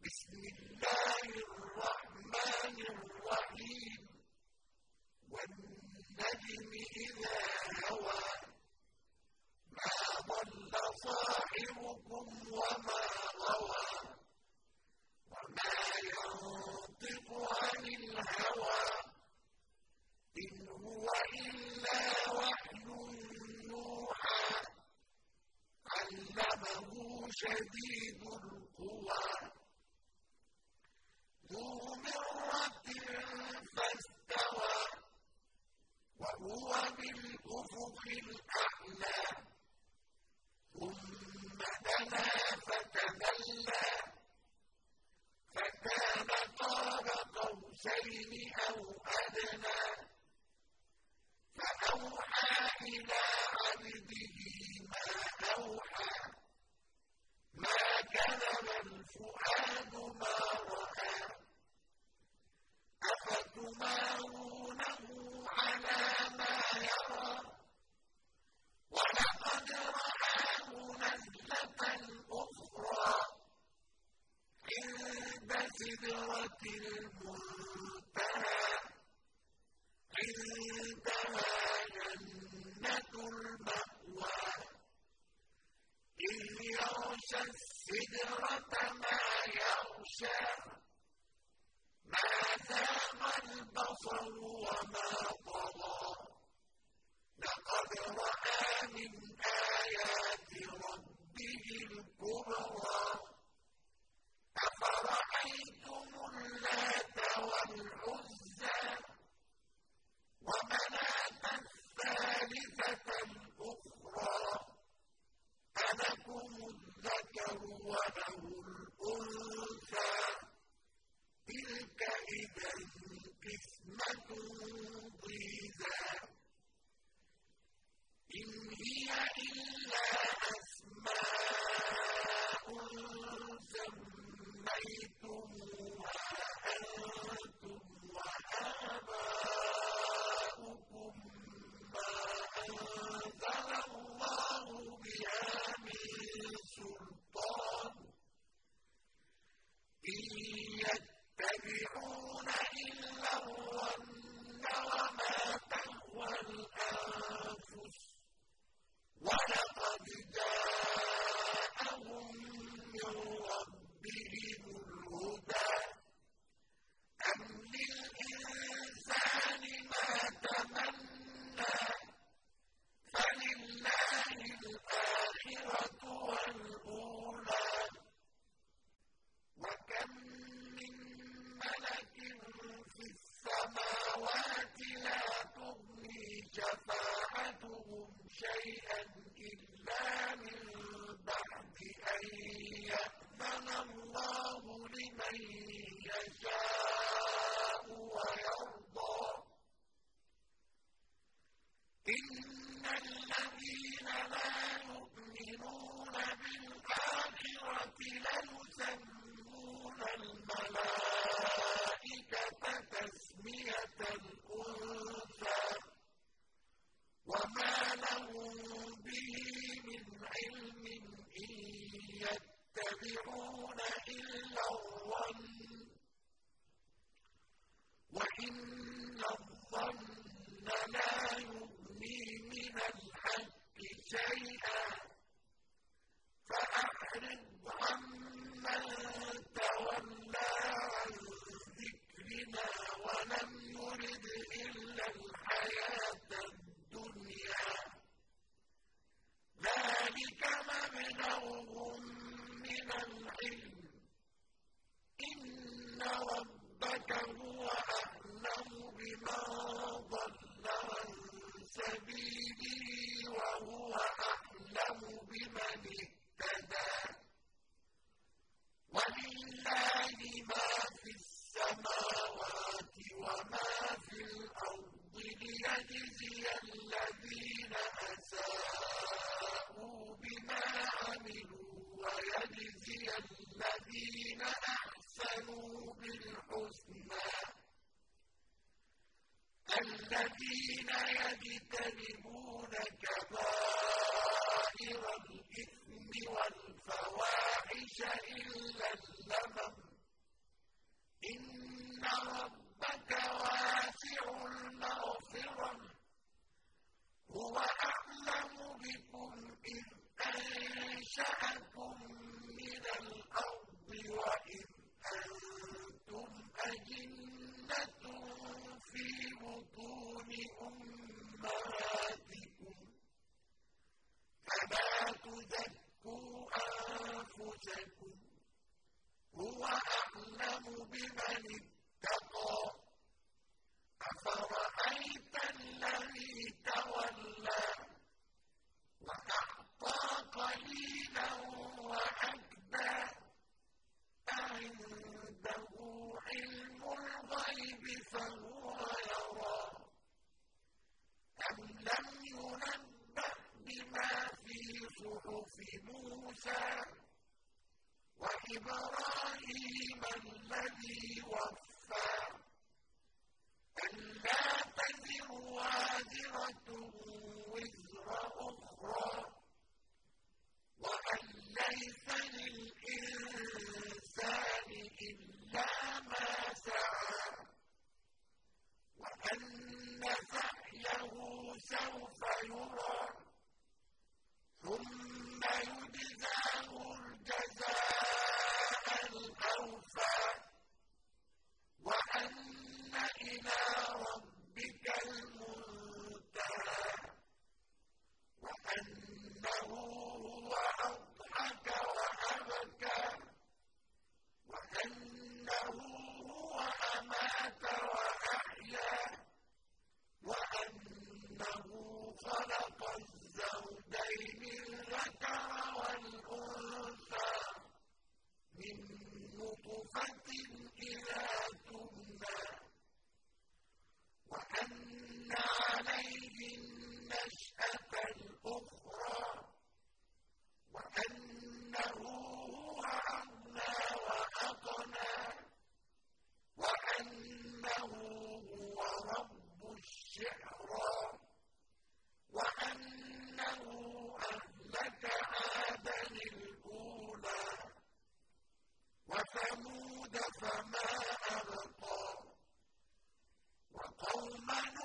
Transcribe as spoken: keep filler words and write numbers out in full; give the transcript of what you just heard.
بسم الله الرحمن الرحيم والنجم إذا هوى ما ضل صاحبكم وما غوى وما ينطق عن الهوى إن هو إلا وحي يوحى علمه شديد القوى ذو مرة فاستوى وهو بالأفق الأعلى ثم دنا فتدلى فكان قاب قوسين أو أدنى فأوحى إلى عبده ما أوحى ما كذب الفؤاد ما رأى أفتمارونه على ما يرى ولقد رآه نزلة أخرى عند سدرة المنتهى عندها جنة المأوى إذ يغشى السدرة ما يغشى ما زاغ البصر وما طغى لقد رأى من آيات ربه الكبرى أفرأيتم اللات والعزى ومناة الثالثة الأخرى ألكم الذكر وله الأنثى تلك إذا قسمة ضيزى إن هي إلا أسماء سميتموها أنتم وآباؤكم ما أنزل الله بها من سلطان إن يتبعون إلا الظن وما تهوى الأنفس ولقد جاءهم من ربهم الهدى أم للإنسان ما تمنى فلله الآخرة والأولى وكم من ملك في السماوات لا تغني شفاعتهم شيئا إلا من بعد أن يأذن الله لمن يشاء ويرضى إن الذين لا يؤمنون بالآخرة ليسمون الملائكة تسمية الأنثى وما لهم به من علم إن يتبعون إلا الظن وإن الظن لا يغني من الحق شيئا فأعرض عمن تولى عن ذكرنا ولم يرد إلا الحياة الدنيا ذلك مبلغهم من العلم إن ربك هو أعلم بمن ضل عن سبيله وهو أعلم بمن اهتدى ولله ما في السماوات وما في الأرض ليجزي الذين أساءوا بما عملوا ويجزي الذين أحسنوا بالحسنى الذين يجتنبون كبائر الإثم والفواحش إلا اللمم بمن اتقى أفرأيت الذي تولى وأعطى قليلا وأكدى أعنده علم الغيب فهو يرى أم لم ينبأ بما في صحف موسى وإبراهيم الذي وفى ألا تزر وازرة وزر أخرى وأن ليس للإنسان إلا ما سعى وأن سعيه سوف يرى ثم يجزاه الجزاء الأوفى وأن إلى ربك المنتهى وأنه هو أضحك وأبكى وأنه هو أمات وأحيا وأنه خلق الزوجين الذكر والأنثى من نطفة إذا تمنى وأن عليه النشأة الأخرى وأنه هو أغنى وأقنى وأنه هو رب الشعرى وأنه أهلك عادا الأولى وثمود فما أبقى وقوم